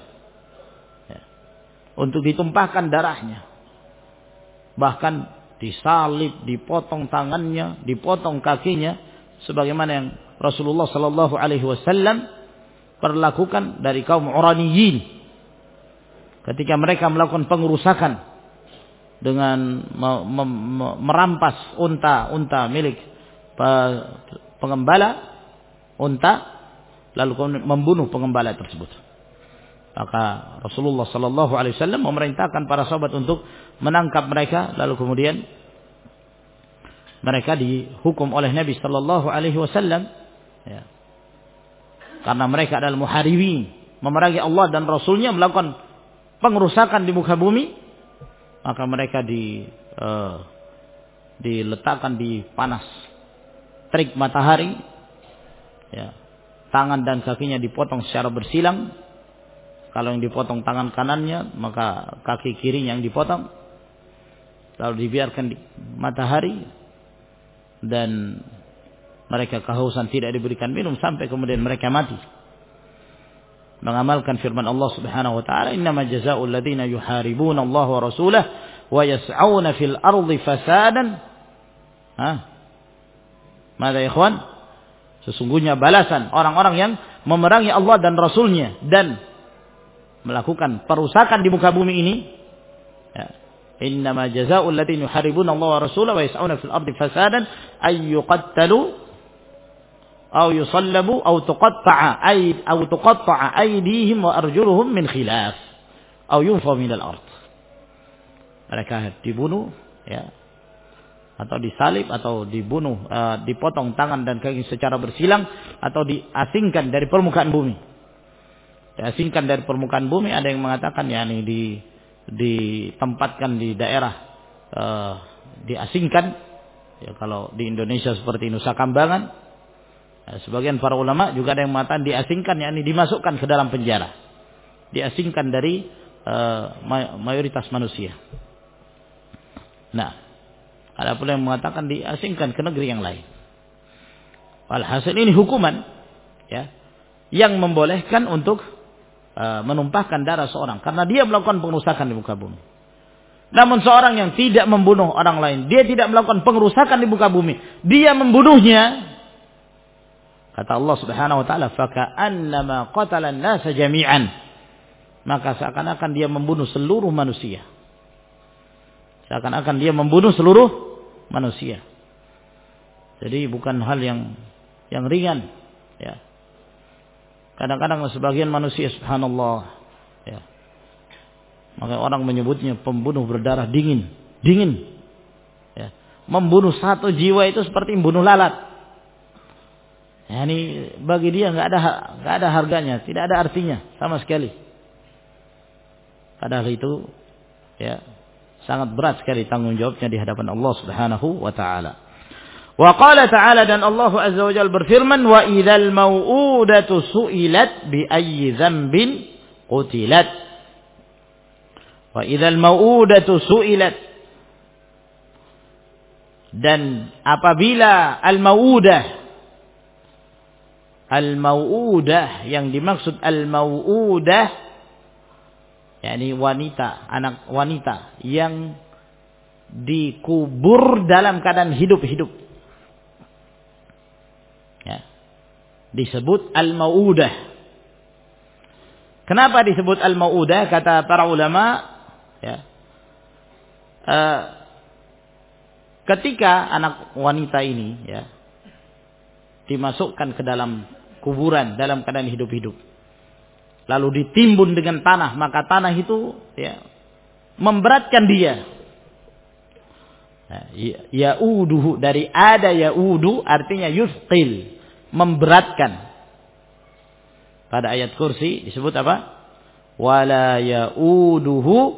untuk ditumpahkan darahnya. Bahkan disalib, dipotong tangannya, dipotong kakinya, sebagaimana yang Rasulullah sallallahu alaihi wasallam perlakukan dari kaum Uraniyin ketika mereka melakukan pengerusakan dengan merampas unta milik pengembala unta, lalu membunuh pengembala tersebut. Maka Rasulullah sallallahu alaihi wasallam memerintahkan para sahabat untuk menangkap mereka, lalu kemudian mereka dihukum oleh Nabi sallallahu alaihi wasallam, ya. Karena mereka adalah muharibin, memerangi Allah dan Rasulnya, melakukan pengerusakan di muka bumi, maka mereka diletakkan di panas terik matahari, ya. Tangan dan kakinya dipotong secara bersilang. Kalau yang dipotong tangan kanannya, maka kaki kirinya yang dipotong, lalu dibiarkan di matahari, dan mereka kehausan, tidak diberikan minum sampai kemudian mereka mati. Mengamalkan firman Allah Subhanahu wa taala, innama jazaa'ul ladzina yuharibuna Allah wa rasulahu wa yas'auna fil ardi fasadan. Mada ya ikhwan? Sesungguhnya balasan orang-orang yang memerangi Allah dan Rasulnya dan melakukan perusakan di muka bumi ini, ya. Innama jazaa'ul ladzina yuharibuna Allah wa rasulahu wa yas'auna fil ardi fasadan ay yuqattalu aw yusallabu aw tuqatta'a aydihim wa arjuluhum min khilaf aw yunfaw min al-ard. Mereka dibunuh, ya, atau disalib, atau dibunuh, dipotong tangan dan kaki secara bersilang, atau diasingkan dari permukaan bumi. Diasingkan dari permukaan bumi, ada yang mengatakan yakni ditempatkan di daerah diasingkan, ya, kalau di Indonesia seperti Nusa Kambangan. Sebagian para ulama juga ada yang mengatakan diasingkan, yakni dimasukkan ke dalam penjara, diasingkan dari mayoritas manusia. Nah, ada pula yang mengatakan diasingkan ke negeri yang lain. Walhasil ini hukuman, ya, yang membolehkan untuk menumpahkan darah seorang karena dia melakukan pengerusakan di muka bumi. Namun seorang yang tidak membunuh orang lain, dia tidak melakukan pengerusakan di muka bumi, dia membunuhnya, kata Allah Subhanahu wa taala, faka'annama qatala an-nasa jami'an, maka seakan-akan dia membunuh seluruh manusia. Seakan-akan dia membunuh seluruh manusia. Jadi bukan hal yang ringan, ya. Kadang-kadang sebagian manusia, subhanallah, ya, maka orang menyebutnya pembunuh berdarah dingin, ya. Membunuh satu jiwa itu seperti membunuh lalat. Ya, ini bagi dia nggak ada harganya, tidak ada artinya sama sekali. Padahal itu, ya, sangat berat sekali tanggung jawabnya di hadapan Allah Subhanahu wa taala. Wa qala ta'ala, dan Allah Azza wa Jalla berfirman, wa idzal mau'udatu su'ilat bi ayyi dzambin qutilat. Wa idzal mau'udatu su'ilat, dan apabila al-mau'udah yang dimaksud al-mau'udah yakni wanita, anak wanita yang dikubur dalam keadaan hidup-hidup. Ya. Disebut al-mau'udah. Kenapa disebut al-mau'udah? Kata para ulama, ya, ketika anak wanita ini, ya, dimasukkan ke dalam kuburan dalam keadaan hidup-hidup, lalu ditimbun dengan tanah, maka tanah itu, ya, memberatkan dia. Ya'uduhu, dari ada ya'udu artinya yusqil, memberatkan. Pada ayat kursi disebut apa? Wala ya'uduhu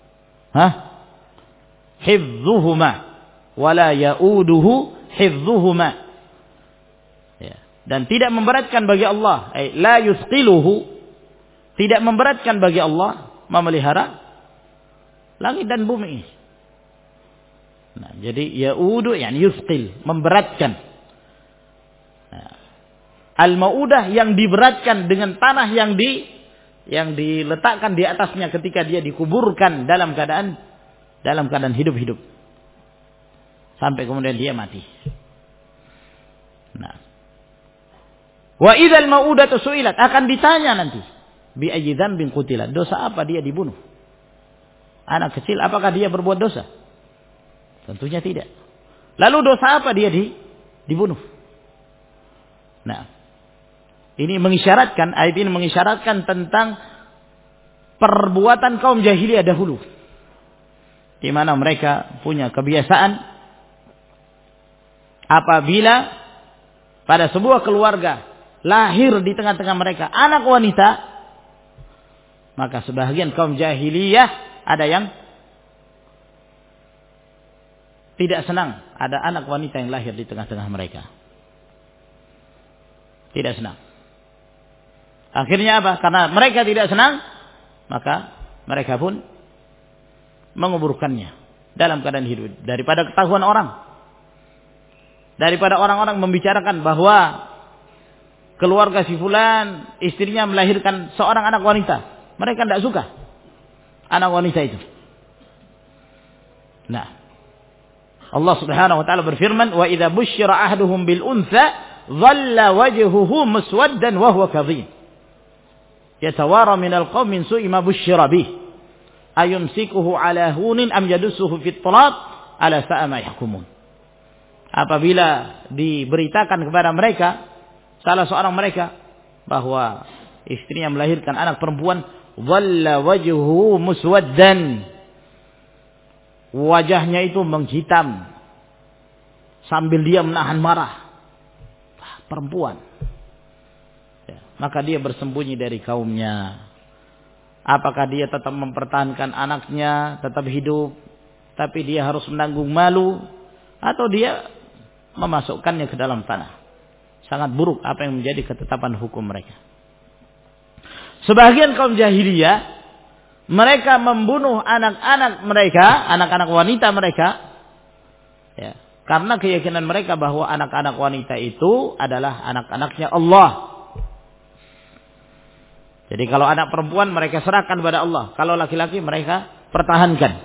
hifdzuhuma, wala ya'uduhu hifdzuhuma, ya. Dan tidak memberatkan bagi Allah, la yusqiluhu, tidak memberatkan bagi Allah memelihara langit dan bumi. Nah, jadi ya'udu yani yusqil, memberatkan. Nah, al-mau'udah yang diberatkan dengan tanah yang diletakkan di atasnya ketika dia dikuburkan dalam keadaan hidup-hidup sampai kemudian dia mati. Nah, wa idzal mau'udatu su'ilat, akan ditanya nanti bi ayyi dzambin qutilat, dosa apa dia dibunuh? Anak kecil, apakah dia berbuat dosa? Tentunya tidak. Lalu dosa apa dia dibunuh? Nah, ini mengisyaratkan, ayat ini mengisyaratkan tentang perbuatan kaum jahiliyah dahulu, di mana mereka punya kebiasaan apabila pada sebuah keluarga lahir di tengah-tengah mereka anak wanita, maka sebahagian kaum jahiliyah ada yang tidak senang ada anak wanita yang lahir di tengah-tengah mereka. Tidak senang. Akhirnya apa? Karena mereka tidak senang, maka mereka pun menguburkannya dalam keadaan hidup. Daripada ketahuan orang, daripada orang-orang membicarakan bahwa keluarga si fulan istrinya melahirkan seorang anak wanita, mereka tidak suka anak wanita itu. Nah, Allah Subhanahu wa taala berfirman, "Wa idza busyira ahaduhum bil untha dhalla wajhuhu muswaddan wa huwa kadhim. Yatawara minal qaumi min su'i ma busyira bih. Ayumsikuhu ala hunin am yadussuhu fit turab ala sa'a ma yahkumun." Apabila diberitakan kepada mereka, salah seorang mereka, bahwa istrinya melahirkan anak perempuan, dhalla wajhuhu muswaddan, wajahnya itu menghitam sambil dia menahan marah. Perempuan, ya, maka dia bersembunyi dari kaumnya. Apakah dia tetap mempertahankan anaknya tetap hidup, tapi dia harus menanggung malu, atau dia memasukkannya ke dalam tanah? Sangat buruk apa yang menjadi ketetapan hukum mereka. Sebagian kaum jahiliyah, mereka membunuh anak-anak mereka, anak-anak wanita mereka, ya, karena keyakinan mereka bahwa anak-anak wanita itu adalah anak-anaknya Allah. Jadi kalau anak perempuan mereka serahkan kepada Allah, kalau laki-laki mereka pertahankan.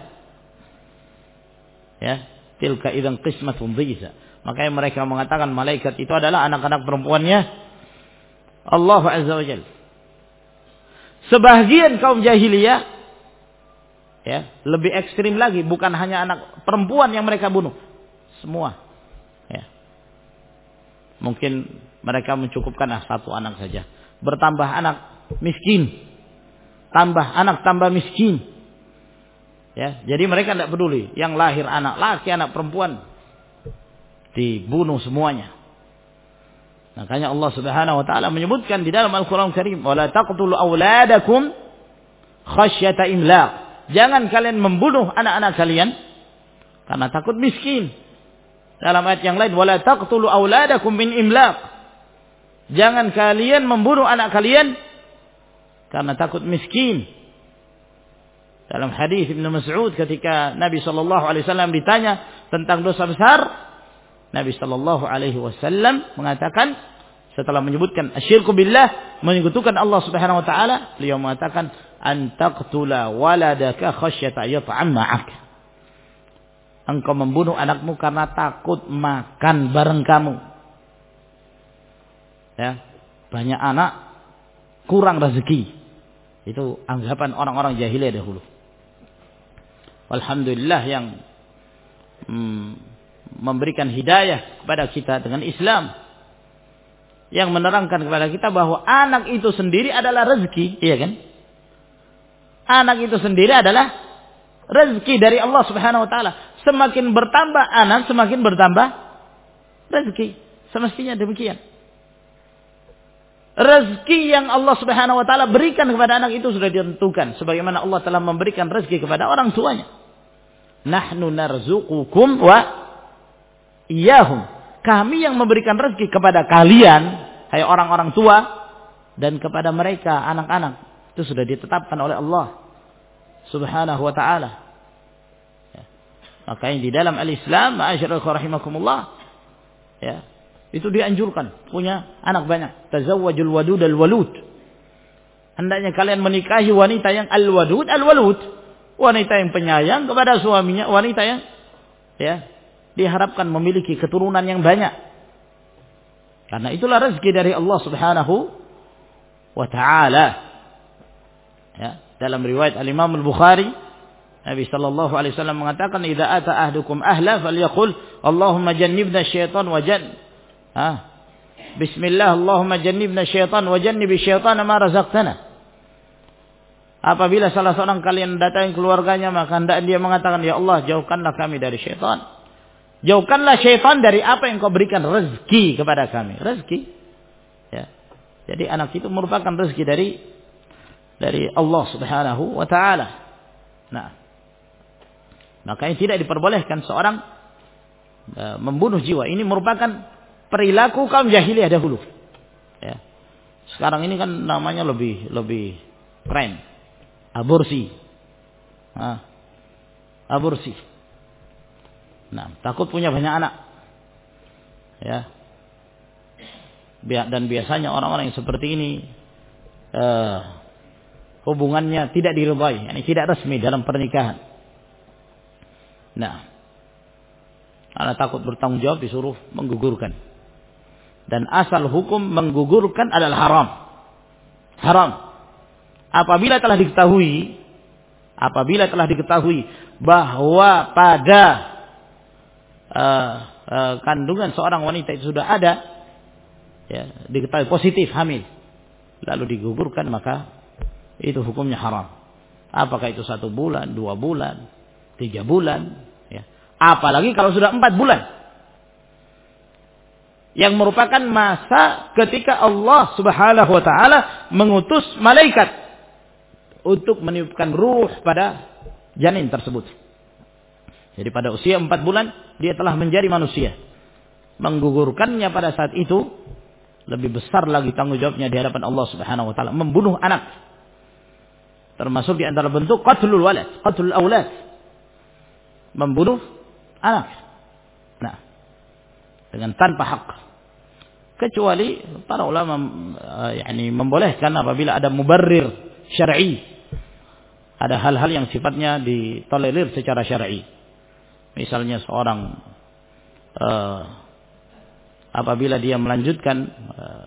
Ya, tilka idzan qismatun dhiza. Makanya mereka mengatakan malaikat itu adalah anak-anak perempuannya Allah Azza wa Jalla. Sebagian kaum jahiliyah Ya, lebih ekstrim lagi, bukan hanya anak perempuan yang mereka bunuh, semua. Ya. Mungkin mereka mencukupkan satu anak saja. Bertambah anak miskin, tambah anak tambah miskin. Ya, jadi mereka tidak peduli. Yang lahir anak laki, anak perempuan dibunuh semuanya. Makanya Allah Subhanahu wa taala menyebutkan di dalam Al-Qur'an Karim, "Wala taqtulu auladakum khasyata imlaq." Jangan kalian membunuh anak-anak kalian karena takut miskin. Dalam ayat yang lain, "Wala taqtulu auladakum min imlaq." Jangan kalian membunuh anak kalian karena takut miskin. Dalam hadis Ibnu Mas'ud ketika Nabi sallallahu alaihi wasallam ditanya tentang dosa besar, Nabi sallallahu alaihi wasallam mengatakan setelah menyebutkan asyirku billah, menyekutukan Allah Subhanahu wa taala, beliau mengatakan an taqtula waladaka khasyata yat'am ma'ak. Engkau membunuh anakmu karena takut makan bareng kamu. Ya, banyak anak kurang rezeki. Itu anggapan orang-orang jahiliyah dahulu. Alhamdulillah yang memberikan hidayah kepada kita dengan Islam, yang menerangkan kepada kita bahwa anak itu sendiri adalah rezeki, iya kan? Anak itu sendiri adalah rezeki dari Allah Subhanahu wa taala. Semakin bertambah anak, semakin bertambah rezeki. Semestinya demikian. Rezeki yang Allah Subhanahu wa taala berikan kepada anak itu sudah ditentukan, sebagaimana Allah telah memberikan rezeki kepada orang tuanya. Nahnu narzuqukum wa iyyahum. Kami yang memberikan rezeki kepada kalian, hai orang-orang tua, dan kepada mereka anak-anak. Itu sudah ditetapkan oleh Allah Subhanahu wa taala. Ya. Makanya di dalam al-Islam, ma'asyiral rahimakumullah, ya, itu dianjurkan punya anak banyak. Tazawwajul wadud al-walud. Hendaknya kalian menikahi wanita yang al-wadud al-walud. Wanita yang penyayang kepada suaminya, wanita yang ya diharapkan memiliki keturunan yang banyak. Karena itulah rezeki dari Allah Subhanahu wa taala. Ya, dalam riwayat Al-Imam Al-Bukhari, Nabi sallallahu alaihi wasallam mengatakan, "Idza ata ahdukum ahla falyaqul, Allahumma jannibna syaitan wa Bismillah, Allahumma jannibna syaitan wa jannibi syaitana ma razaqtana." Apabila salah seorang kalian datangi keluarganya, maka hendak dia mengatakan, "Ya Allah, jauhkanlah kami dari syaitan. Jauhkanlah syaitan dari apa yang kau berikan rezeki kepada kami." Rezeki. Ya. Jadi anak itu merupakan rezeki dari Allah Subhanahu wa taala. Nah, makanya tidak diperbolehkan seorang membunuh jiwa. Ini merupakan perilaku kaum jahiliyah dahulu. Ya. Sekarang ini kan namanya lebih keren. Aborsi. Aborsi. Nah, takut punya banyak anak. Ya. Dan biasanya orang-orang yang seperti ini hubungannya tidak diridhai, tidak resmi dalam pernikahan. Nah, karena takut bertanggung jawab disuruh menggugurkan. Dan asal hukum menggugurkan adalah haram. Haram. Apabila telah diketahui bahwa pada kandungan seorang wanita itu sudah ada, ya, diketahui positif hamil, lalu digugurkan, maka itu hukumnya haram. Apakah itu 1 bulan, 2 bulan, 3 bulan, ya. Apalagi kalau sudah 4 bulan, yang merupakan masa ketika Allah Subhanahu wa taala mengutus malaikat untuk meniupkan ruh pada janin tersebut. Jadi pada usia 4 bulan dia telah menjadi manusia. Menggugurkannya pada saat itu lebih besar lagi tanggung jawabnya di hadapan Allah Subhanahu wa taala. Membunuh anak, termasuk di antara bentuk qatlul walad, qatlul aulad. Membunuh anak. Nah, dengan tanpa hak. Kecuali para ulama membolehkan apabila ada mubarrir syar'i. Ada hal-hal yang sifatnya ditolerir secara syar'i. Misalnya seorang apabila dia melanjutkan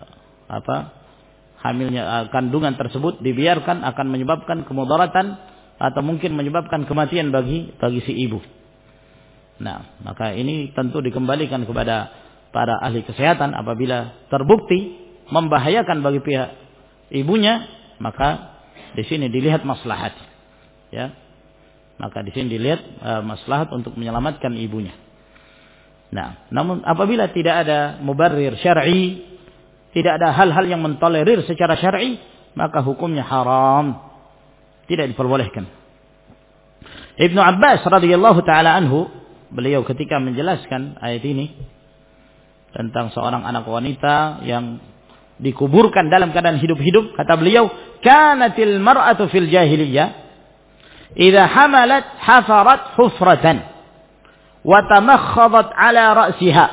hamilnya, kandungan tersebut dibiarkan akan menyebabkan kemudaratan atau mungkin menyebabkan kematian bagi si ibu. Nah, maka ini tentu dikembalikan kepada para ahli kesehatan. Apabila terbukti membahayakan bagi pihak ibunya, maka di sini dilihat maslahat, ya. Maka di sini dilihat maslahat untuk menyelamatkan ibunya. Nah, namun apabila tidak ada mubarrir syar'i, tidak ada hal-hal yang mentolerir secara syar'i, maka hukumnya haram, tidak diperbolehkan. Ibnu Abbas radhiyallahu taala anhu, beliau ketika menjelaskan ayat ini tentang seorang anak wanita yang dikuburkan dalam keadaan hidup-hidup, kata beliau, kanatil mar'atu fil jahiliyah idza hamalat hafarat hufratan wa tamakhadhat ala ra'siha.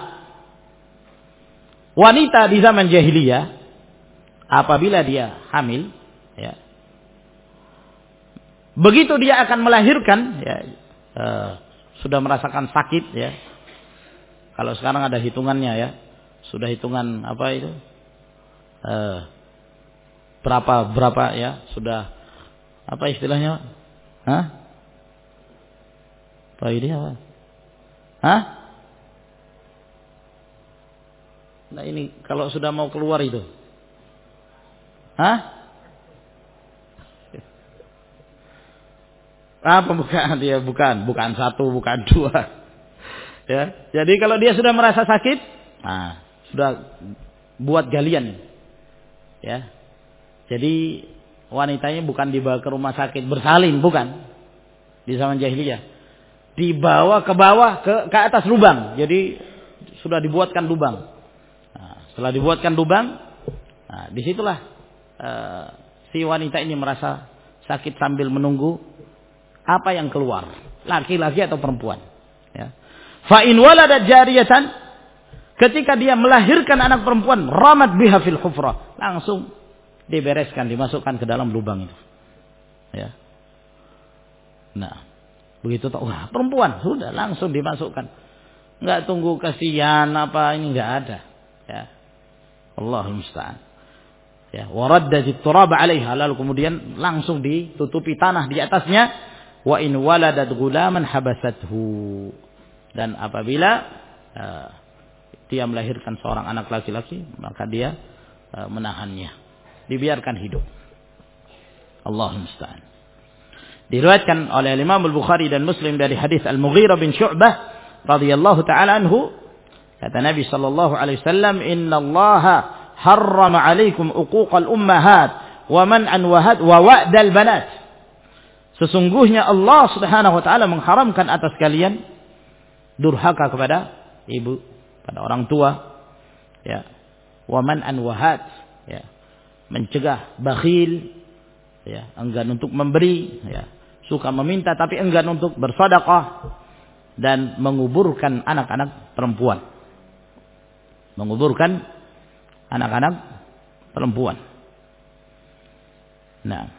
Wanita di zaman jahiliyah apabila dia hamil, ya, begitu dia akan melahirkan, ya, sudah merasakan sakit, ya. Kalau sekarang ada hitungannya, ya, sudah hitungan apa itu, berapa, ya, sudah apa istilahnya, apa ini apa, nah ini kalau sudah mau keluar itu, bukan dia, bukan satu, bukan dua, ya. Jadi kalau dia sudah merasa sakit, sudah buat galian, ya. Jadi wanitanya bukan dibawa ke rumah sakit bersalin, bukan. Di zaman jahiliyah dibawa ke bawah, ke atas lubang. Jadi sudah dibuatkan lubang. Setelah dibuatkan lubang, disitulah si wanita ini merasa sakit sambil menunggu apa yang keluar, laki-laki atau perempuan, ya. Fa in waladat jariyatan, ketika dia melahirkan anak perempuan, ramat biha fil hufrah, langsung dibereskan, dimasukkan ke dalam lubang itu, ya. Nah, begitu tahu, perempuan, sudah langsung dimasukkan, nggak tunggu kasihan apa ini, nggak ada, ya. Allahul musta'an. Ya, waraddatit turab 'alaiha, lalu kemudian langsung ditutupi tanah di atasnya. Wa in waladat ghulaman habasathu, dan apabila dia melahirkan seorang anak laki-laki, maka dia menahannya, dibiarkan hidup. Allahul musta'an. Diriwayatkan oleh Imam Al-Bukhari dan Muslim dari hadis Al-Mughirah bin Syu'bah radhiyallahu taala anhu, kata Nabi sallallahu alaihi wasallam, innallaha harrama 'alaikum uquqal ummahat wa man'an wa wa'dal banat. Sesungguhnya Allah Subhanahu wa taala mengharamkan atas kalian durhaka kepada ibu, pada orang tua, ya. Wa man'an wahad, ya. Mencegah bakhil, ya, enggan untuk memberi, ya. Suka meminta tapi enggan untuk bersedekah, dan menguburkan anak-anak perempuan. Menguburkan anak-anak perempuan. Nah,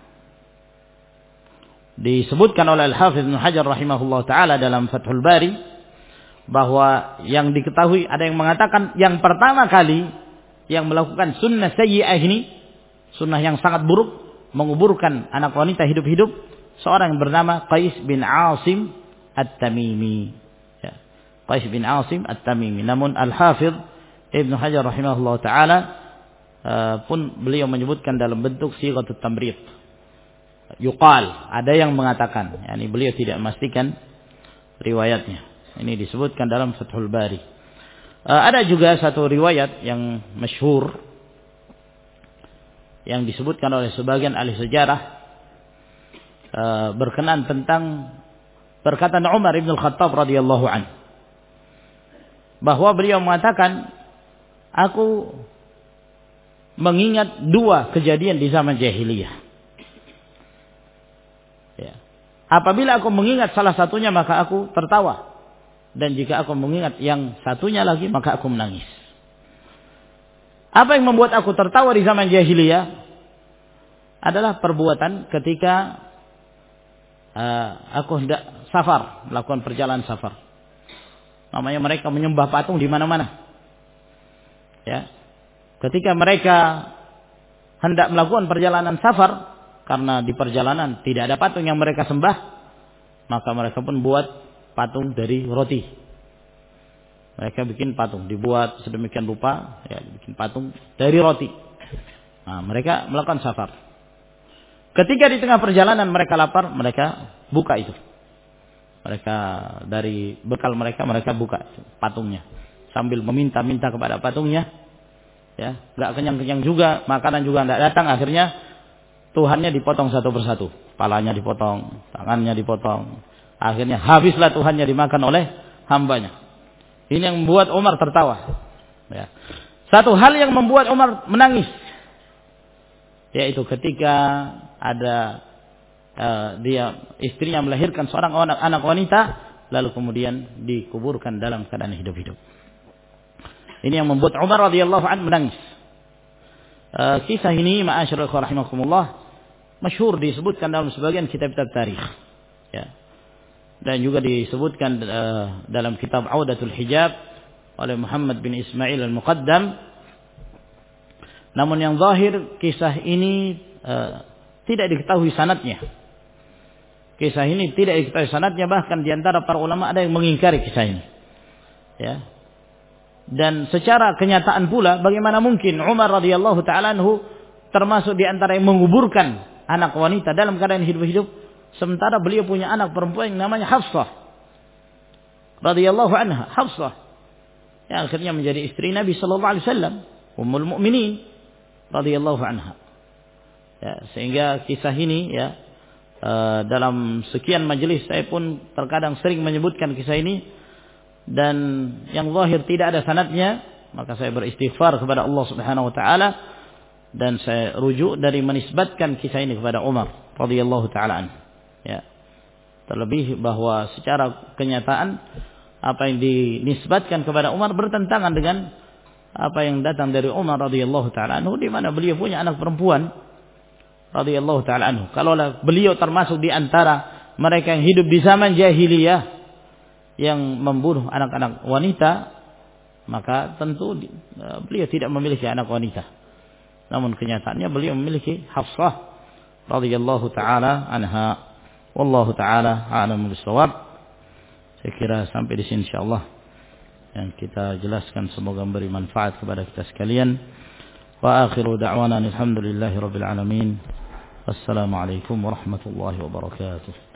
disebutkan oleh Al-Hafidz Ibnu Hajar rahimahullah taala dalam Fathul Bari bahwa yang diketahui, ada yang mengatakan yang pertama kali yang melakukan sunnah sayyi'ah ini, sunnah yang sangat buruk, menguburkan anak wanita hidup-hidup, seorang yang bernama Qais bin Asim At-Tamimi, ya. Qais bin Asim At-Tamimi. Namun Al-Hafidz Ibnu Hajar rahimahullah taala pun beliau menyebutkan dalam bentuk sighatut tamrid. Yuqal, ada yang mengatakan, yakni beliau tidak memastikan riwayatnya. Ini disebutkan dalam Fathul Bari. Ada juga satu riwayat yang masyhur yang disebutkan oleh sebagian ahli sejarah berkenaan tentang perkataan Umar bin Al-Khattab radhiyallahu anhu, bahwa beliau mengatakan, aku mengingat dua kejadian di zaman jahiliyah. Ya. Apabila aku mengingat salah satunya, maka aku tertawa, dan jika aku mengingat yang satunya lagi, maka aku menangis. Apa yang membuat aku tertawa di zaman jahiliyah adalah perbuatan ketika aku hendak safar, melakukan perjalanan safar. Namanya mereka menyembah patung di mana-mana. Ya. Ketika mereka hendak melakukan perjalanan safar, karena di perjalanan tidak ada patung yang mereka sembah, maka mereka pun buat patung dari roti. Mereka bikin patung, dibuat sedemikian rupa, ya, bikin patung dari roti. Nah, mereka melakukan safar. Ketika di tengah perjalanan mereka lapar, mereka buka itu. Mereka dari bekal mereka buka patungnya sambil meminta-minta kepada patungnya. Ya, enggak kenyang-kenyang juga, makanan juga enggak datang. Akhirnya Tuhannya dipotong satu persatu, kepalanya dipotong, tangannya dipotong. Akhirnya habislah Tuhannya dimakan oleh hambanya. Ini yang membuat Umar tertawa. Ya. Satu hal yang membuat Umar menangis, yaitu ketika ada dia istrinya melahirkan seorang anak wanita, lalu kemudian dikuburkan dalam keadaan hidup-hidup. Ini yang membuat Umar radhiyallahu anhu menangis. Kisah ini ma'asyiral rahimakumullah masyhur disebutkan dalam sebagian kitab-kitab tarikh. Ya. Dan juga disebutkan dalam kitab Audatul Hijab oleh Muhammad bin Ismail al-Muqaddam. Namun yang zahir kisah ini tidak diketahui sanadnya. Kisah ini tidak diketahui sanadnya, bahkan di antara para ulama ada yang mengingkari kisah ini. Ya. Dan secara kenyataan pula, bagaimana mungkin Umar radhiyallahu taala anhu termasuk di antara yang menguburkan anak wanita dalam keadaan hidup-hidup, sementara beliau punya anak perempuan yang namanya Hafsah radhiyallahu anha, Hafsah yang akhirnya menjadi istri Nabi sallallahu alaihi wasallam, ummul mukminin radhiyallahu anha. Ya, sehingga kisah ini ya dalam sekian majelis saya pun terkadang sering menyebutkan kisah ini, dan yang zahir tidak ada sanadnya, maka saya beristighfar kepada Allah Subhanahu wa taala dan saya rujuk dari menisbatkan kisah ini kepada Umar radhiyallahu taala anhu. Ya. Terlebih bahwa secara kenyataan apa yang dinisbatkan kepada Umar bertentangan dengan apa yang datang dari Umar radhiyallahu taala anhu, di mana beliau punya anak perempuan radhiyallahu taala anhu. Kalau beliau termasuk di antara mereka yang hidup di zaman jahiliyah yang membunuh anak-anak wanita, maka tentu beliau tidak memiliki anak wanita. Namun kenyataannya beliau memiliki Hafsah radhiyallahu taala anha. Wallahu taala a'lam bissawab. Saya kira sampai di sini insyaallah yang kita jelaskan semoga memberi manfaat kepada kita sekalian. Wa akhiru da'wana alhamdulillahi rabbil alamin. Wassalamualaikum warahmatullahi wabarakatuh.